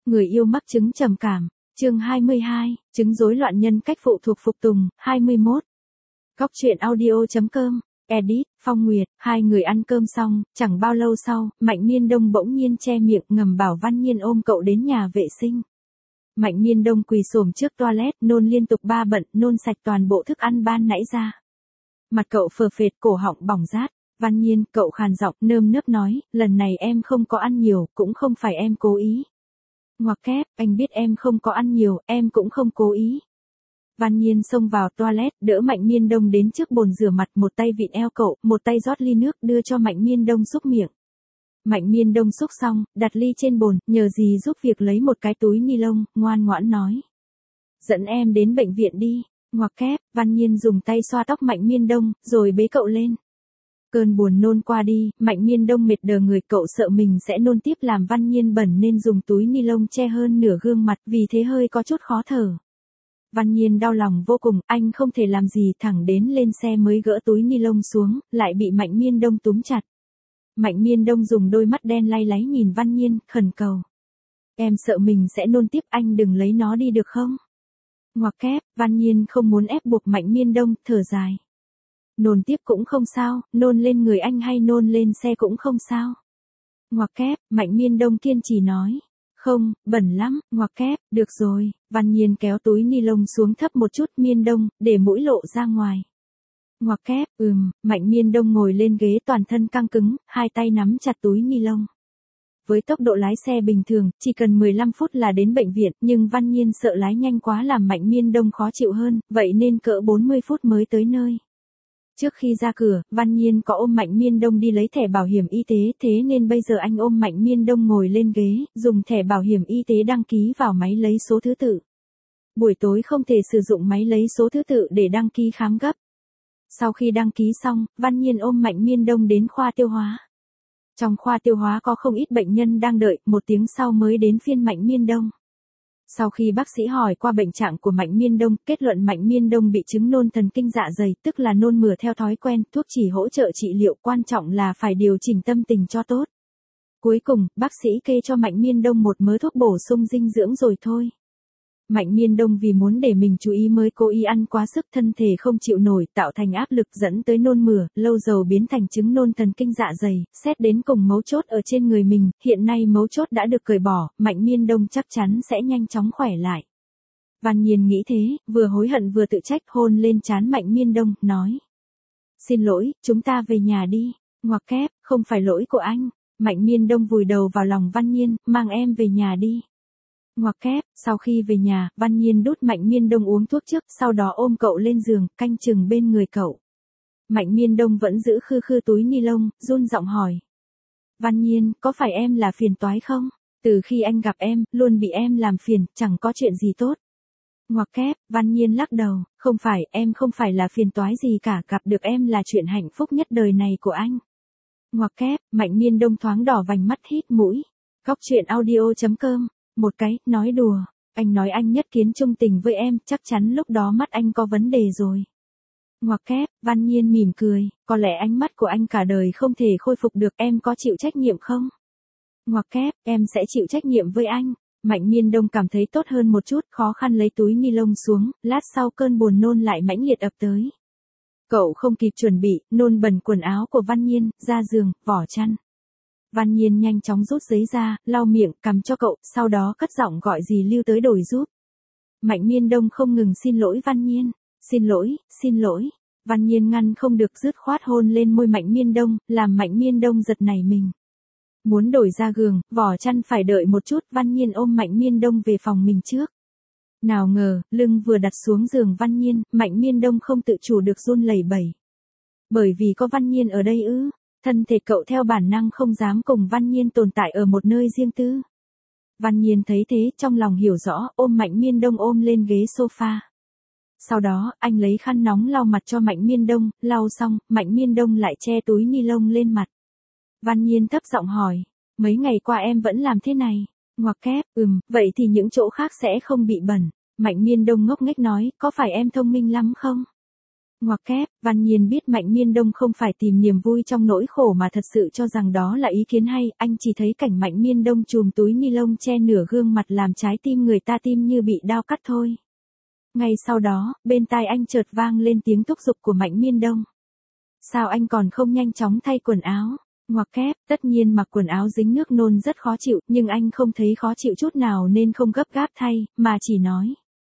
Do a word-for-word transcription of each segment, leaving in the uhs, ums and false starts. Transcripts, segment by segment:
Người yêu mắc chứng trầm cảm, chương hai mươi hai, chứng rối loạn nhân cách phụ thuộc phục tùng, hai mươi mốt. Góc truyện audio.com, edit, Phong Nguyệt, hai người ăn cơm xong, chẳng bao lâu sau, Mạnh Miên Đông bỗng nhiên che miệng ngầm bảo Văn Nhiên ôm cậu đến nhà vệ sinh. Mạnh Miên Đông quỳ xổm trước toilet, nôn liên tục ba bận, nôn sạch toàn bộ thức ăn ban nãy ra. Mặt cậu phờ phệt, cổ họng bỏng rát. Văn Nhiên, cậu khàn giọng, nơm nớp nói, lần này em không có ăn nhiều, cũng không phải em cố ý. Ngoặc kép, anh biết em không có ăn nhiều, em cũng không cố ý. Văn Nhiên xông vào toilet, đỡ Mạnh Miên Đông đến trước bồn rửa mặt, một tay vịn eo cậu, một tay rót ly nước đưa cho Mạnh Miên Đông xúc miệng. Mạnh Miên Đông xúc xong, đặt ly trên bồn, nhờ gì giúp việc lấy một cái túi ni lông, ngoan ngoãn nói. Dẫn em đến bệnh viện đi. Ngoặc kép, Văn Nhiên dùng tay xoa tóc Mạnh Miên Đông, rồi bế cậu lên. Cơn buồn nôn qua đi, Mạnh Miên Đông mệt đờ người, cậu sợ mình sẽ nôn tiếp làm Văn Nhiên bẩn nên dùng túi ni lông che hơn nửa gương mặt, vì thế hơi có chút khó thở. Văn Nhiên đau lòng vô cùng, anh không thể làm gì, thẳng đến lên xe mới gỡ túi ni lông xuống, lại bị Mạnh Miên Đông túm chặt. Mạnh Miên Đông dùng đôi mắt đen lay láy nhìn Văn Nhiên, khẩn cầu. Em sợ mình sẽ nôn tiếp, anh đừng lấy nó đi được không? Ngoặc kép, Văn Nhiên không muốn ép buộc Mạnh Miên Đông, thở dài. Nôn tiếp cũng không sao, nôn lên người anh hay nôn lên xe cũng không sao. Ngoặc kép, Mạnh Miên Đông kiên trì nói. Không, bẩn lắm, ngoặc kép, được rồi. Văn Nhiên kéo túi ni lông xuống thấp một chút, Miên Đông, để mũi lộ ra ngoài. Ngoặc kép, ừm, Mạnh Miên Đông ngồi lên ghế toàn thân căng cứng, hai tay nắm chặt túi ni lông. Với tốc độ lái xe bình thường, chỉ cần mười lăm phút là đến bệnh viện, nhưng Văn Nhiên sợ lái nhanh quá làm Mạnh Miên Đông khó chịu hơn, vậy nên cỡ bốn mươi phút mới tới nơi. Trước khi ra cửa, Văn Nhiên có ôm Mạnh Miên Đông đi lấy thẻ bảo hiểm y tế, thế nên bây giờ anh ôm Mạnh Miên Đông ngồi lên ghế, dùng thẻ bảo hiểm y tế đăng ký vào máy lấy số thứ tự. Buổi tối không thể sử dụng máy lấy số thứ tự để đăng ký khám gấp. Sau khi đăng ký xong, Văn Nhiên ôm Mạnh Miên Đông đến khoa tiêu hóa. Trong khoa tiêu hóa có không ít bệnh nhân đang đợi, một tiếng sau mới đến phiên Mạnh Miên Đông. Sau khi bác sĩ hỏi qua bệnh trạng của Mạnh Miên Đông, kết luận Mạnh Miên Đông bị chứng nôn thần kinh dạ dày, tức là nôn mửa theo thói quen, thuốc chỉ hỗ trợ trị liệu, quan trọng là phải điều chỉnh tâm tình cho tốt. Cuối cùng, bác sĩ kê cho Mạnh Miên Đông một mớ thuốc bổ sung dinh dưỡng rồi thôi. Mạnh Miên Đông vì muốn để mình chú ý mới cố ý ăn quá sức, thân thể không chịu nổi, tạo thành áp lực dẫn tới nôn mửa, lâu dần biến thành chứng nôn thần kinh dạ dày, xét đến cùng mấu chốt ở trên người mình, hiện nay mấu chốt đã được cởi bỏ, Mạnh Miên Đông chắc chắn sẽ nhanh chóng khỏe lại. Văn Nhiên nghĩ thế, vừa hối hận vừa tự trách, hôn lên trán Mạnh Miên Đông, nói. Xin lỗi, chúng ta về nhà đi. Ngoặc kép, không phải lỗi của anh. Mạnh Miên Đông vùi đầu vào lòng Văn Nhiên, mang em về nhà đi. Ngoặc kép, sau khi về nhà, Văn Nhiên đút Mạnh Miên Đông uống thuốc trước, sau đó ôm cậu lên giường, canh chừng bên người cậu. Mạnh Miên Đông vẫn giữ khư khư túi ni lông, run giọng hỏi. Văn Nhiên, có phải em là phiền toái không? Từ khi anh gặp em, luôn bị em làm phiền, chẳng có chuyện gì tốt. Ngoặc kép, Văn Nhiên lắc đầu, không phải, em không phải là phiền toái gì cả, gặp được em là chuyện hạnh phúc nhất đời này của anh. Ngoặc kép, Mạnh Miên Đông thoáng đỏ vành mắt, hít mũi. Góc truyện audio.com. Một cái, nói đùa, anh nói anh nhất kiến trung tình với em, chắc chắn lúc đó mắt anh có vấn đề rồi. Ngoặc kép, Văn Nhiên mỉm cười, có lẽ ánh mắt của anh cả đời không thể khôi phục được, em có chịu trách nhiệm không? Ngoặc kép, em sẽ chịu trách nhiệm với anh. Mạnh Miên Đông cảm thấy tốt hơn một chút, khó khăn lấy túi ni lông xuống, lát sau cơn buồn nôn lại mãnh liệt ập tới. Cậu không kịp chuẩn bị, nôn bẩn quần áo của Văn Nhiên, ra giường, vỏ chăn. Văn Nhiên nhanh chóng rút giấy ra, lau miệng, cầm cho cậu, sau đó cất giọng gọi dì Lưu tới đổi giúp. Mạnh Miên Đông không ngừng xin lỗi Văn Nhiên. Xin lỗi, xin lỗi. Văn Nhiên ngăn không được dứt khoát hôn lên môi Mạnh Miên Đông, làm Mạnh Miên Đông giật nảy mình. Muốn đổi ra giường, vỏ chăn phải đợi một chút, Văn Nhiên ôm Mạnh Miên Đông về phòng mình trước. Nào ngờ, lưng vừa đặt xuống giường Văn Nhiên, Mạnh Miên Đông không tự chủ được run lẩy bẩy. Bởi vì có Văn Nhiên ở đây ư? Thân thể cậu theo bản năng không dám cùng Văn Nhiên tồn tại ở một nơi riêng tư. Văn Nhiên thấy thế, trong lòng hiểu rõ, ôm Mạnh Miên Đông ôm lên ghế sofa. Sau đó, anh lấy khăn nóng lau mặt cho Mạnh Miên Đông, lau xong, Mạnh Miên Đông lại che túi ni lông lên mặt. Văn Nhiên thấp giọng hỏi, mấy ngày qua em vẫn làm thế này. Ngoặc kép, ừm, vậy thì những chỗ khác sẽ không bị bẩn. Mạnh Miên Đông ngốc nghếch nói, có phải em thông minh lắm không? Ngoặc kép, Văn Nhiên biết Mạnh Miên Đông không phải tìm niềm vui trong nỗi khổ mà thật sự cho rằng đó là ý kiến hay, anh chỉ thấy cảnh Mạnh Miên Đông chùm túi ni lông che nửa gương mặt làm trái tim người ta tim như bị đao cắt thôi. Ngay sau đó, bên tai anh chợt vang lên tiếng thúc giục của Mạnh Miên Đông. Sao anh còn không nhanh chóng thay quần áo? Ngoặc kép, tất nhiên mặc quần áo dính nước nôn rất khó chịu, nhưng anh không thấy khó chịu chút nào nên không gấp gáp thay, mà chỉ nói.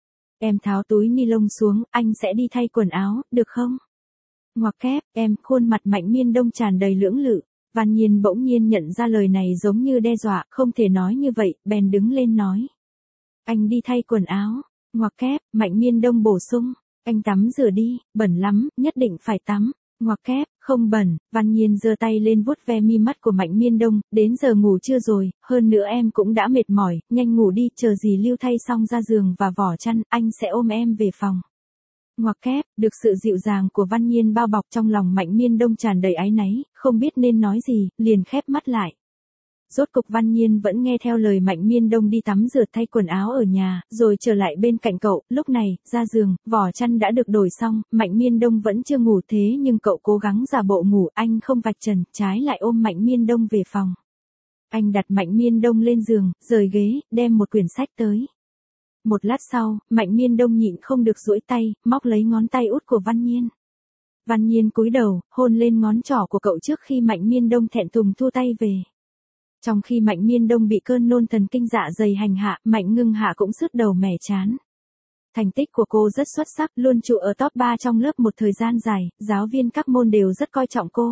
Em tháo túi ni lông xuống, anh sẽ đi thay quần áo, được không? Ngoặc kép, em, khuôn mặt Mạnh Miên Đông tràn đầy lưỡng lự. Văn Nhiên bỗng nhiên nhận ra lời này giống như đe dọa, không thể nói như vậy, bèn đứng lên nói. Anh đi thay quần áo. Ngoặc kép, Mạnh Miên Đông bổ sung. Anh tắm rửa đi, bẩn lắm, nhất định phải tắm. Ngoặc kép, không bẩn. Văn Nhiên giơ tay lên vuốt ve mi mắt của Mạnh Miên Đông, đến giờ ngủ chưa rồi, hơn nữa em cũng đã mệt mỏi, nhanh ngủ đi, chờ gì Lưu thay xong ra giường và vỏ chăn, anh sẽ ôm em về phòng. Ngoặc kép, được sự dịu dàng của Văn Nhiên bao bọc trong lòng Mạnh Miên Đông tràn đầy áy náy, không biết nên nói gì, liền khép mắt lại. Rốt cục Văn Nhiên vẫn nghe theo lời Mạnh Miên Đông đi tắm rửa thay quần áo ở nhà, rồi trở lại bên cạnh cậu, lúc này, ra giường, vỏ chăn đã được đổi xong, Mạnh Miên Đông vẫn chưa ngủ thế nhưng cậu cố gắng giả bộ ngủ, anh không vạch trần, trái lại ôm Mạnh Miên Đông về phòng. Anh đặt Mạnh Miên Đông lên giường, rời ghế, đem một quyển sách tới. Một lát sau, Mạnh Miên Đông nhịn không được duỗi tay, móc lấy ngón tay út của Văn Nhiên. Văn Nhiên cúi đầu, hôn lên ngón trỏ của cậu trước khi Mạnh Miên Đông thẹn thùng thu tay về. Trong khi Mạnh Miên Đông bị cơn nôn thần kinh dạ dày hành hạ, Mạnh Ngưng Hạ cũng sứt đầu mẻ chán. Thành tích của cô rất xuất sắc, luôn trụ ở top ba trong lớp một thời gian dài, giáo viên các môn đều rất coi trọng cô.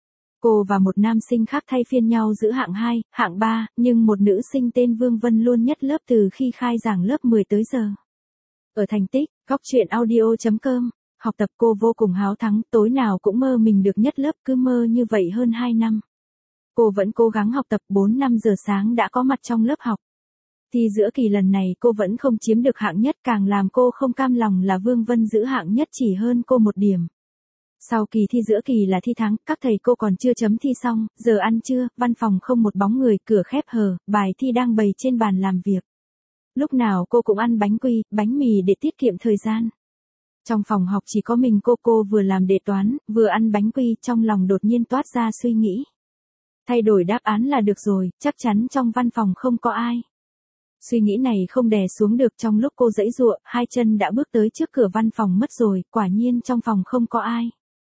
Cô và một nam sinh khác thay phiên nhau giữ hạng hai, hạng ba, nhưng một nữ sinh tên Vương Vân luôn nhất lớp từ khi khai giảng lớp mười tới giờ. Ở thành tích, góc truyện audio chấm com, học tập cô vô cùng háo thắng, tối nào cũng mơ mình được nhất lớp, cứ mơ như vậy hơn hai năm. Cô vẫn cố gắng học tập, bốn năm giờ sáng đã có mặt trong lớp học. Thi giữa kỳ lần này cô vẫn không chiếm được hạng nhất, càng làm cô không cam lòng là Vương Vân giữ hạng nhất chỉ hơn cô một điểm. Sau kỳ thi giữa kỳ là thi tháng, các thầy cô còn chưa chấm thi xong, giờ ăn trưa, văn phòng không một bóng người, cửa khép hờ, bài thi đang bày trên bàn làm việc. Lúc nào cô cũng ăn bánh quy, bánh mì để tiết kiệm thời gian. Trong phòng học chỉ có mình cô, cô vừa làm đề toán, vừa ăn bánh quy, trong lòng đột nhiên toát ra suy nghĩ. Thay đổi đáp án là được rồi, chắc chắn trong văn phòng không có ai. Suy nghĩ này không đè xuống được, trong lúc cô giãy giụa, hai chân đã bước tới trước cửa văn phòng mất rồi, quả nhiên trong phòng không có ai.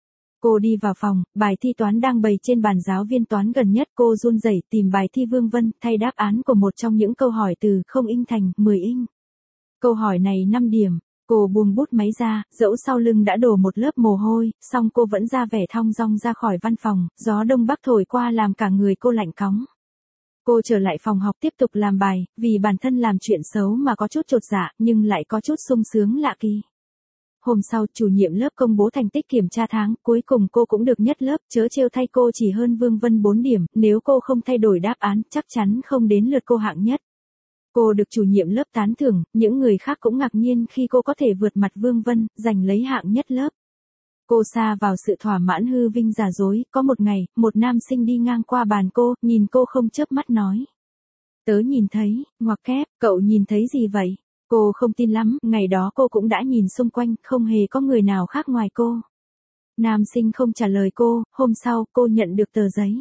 Cô đi vào phòng, bài thi toán đang bày trên bàn giáo viên toán gần nhất, cô run rẩy tìm bài thi Vương Vân, thay đáp án của một trong những câu hỏi từ không inch thành mười inch. Câu hỏi này năm điểm. Cô buông bút máy ra, dẫu sau lưng đã đổ một lớp mồ hôi, song cô vẫn ra vẻ thong dong ra khỏi văn phòng, gió đông bắc thổi qua làm cả người cô lạnh cóng. Cô trở lại phòng học tiếp tục làm bài, vì bản thân làm chuyện xấu mà có chút chột dạ, nhưng lại có chút sung sướng lạ kỳ. Hôm sau, chủ nhiệm lớp công bố thành tích kiểm tra tháng, cuối cùng cô cũng được nhất lớp, chớ trêu thay cô chỉ hơn Vương Vân bốn điểm, nếu cô không thay đổi đáp án, chắc chắn không đến lượt cô hạng nhất. Cô được chủ nhiệm lớp tán thưởng, những người khác cũng ngạc nhiên khi cô có thể vượt mặt Vương Vân, giành lấy hạng nhất lớp. Cô sa vào sự thỏa mãn hư vinh giả dối, có một ngày, một nam sinh đi ngang qua bàn cô, nhìn cô không chớp mắt nói. Tớ nhìn thấy, ngoặc kép, cậu nhìn thấy gì vậy? Cô không tin lắm, ngày đó cô cũng đã nhìn xung quanh, không hề có người nào khác ngoài cô. Nam sinh không trả lời cô, hôm sau, cô nhận được tờ giấy.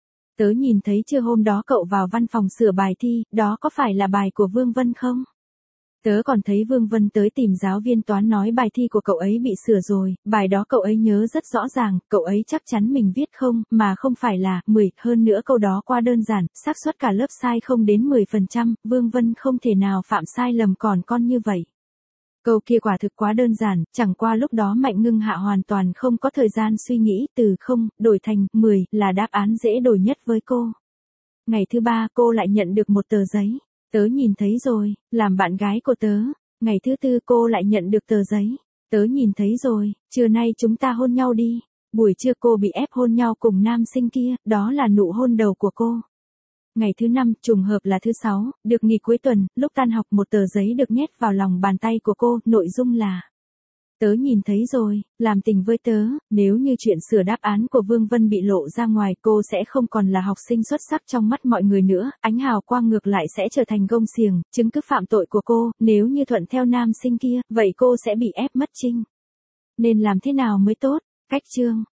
Tớ nhìn thấy chưa, hôm đó cậu vào văn phòng sửa bài thi, đó có phải là bài của Vương Vân không? Tớ còn thấy Vương Vân tới tìm giáo viên toán nói bài thi của cậu ấy bị sửa rồi, bài đó cậu ấy nhớ rất rõ ràng, cậu ấy chắc chắn mình viết không, mà không phải là mười, hơn nữa câu đó quá đơn giản, xác suất cả lớp sai không đến mười phần trăm, Vương Vân không thể nào phạm sai lầm còn con như vậy. Câu kia quả thực quá đơn giản, chẳng qua lúc đó Mạnh Ngưng Hạ hoàn toàn không có thời gian suy nghĩ, từ không, đổi thành mười, là đáp án dễ đổi nhất với cô. Ngày thứ ba cô lại nhận được một tờ giấy. Tớ nhìn thấy rồi, làm bạn gái của tớ. Ngày thứ tư cô lại nhận được tờ giấy. Tớ nhìn thấy rồi, trưa nay chúng ta hôn nhau đi. Buổi trưa cô bị ép hôn nhau cùng nam sinh kia, đó là nụ hôn đầu của cô. Ngày thứ năm, trùng hợp là thứ sáu, được nghỉ cuối tuần, lúc tan học một tờ giấy được nhét vào lòng bàn tay của cô, nội dung là: Tớ nhìn thấy rồi, làm tình với tớ, nếu như chuyện sửa đáp án của Vương Vân bị lộ ra ngoài, cô sẽ không còn là học sinh xuất sắc trong mắt mọi người nữa, ánh hào quang ngược lại sẽ trở thành gông xiềng, chứng cứ phạm tội của cô, nếu như thuận theo nam sinh kia, vậy cô sẽ bị ép mất trinh. Nên làm thế nào mới tốt? Cách chương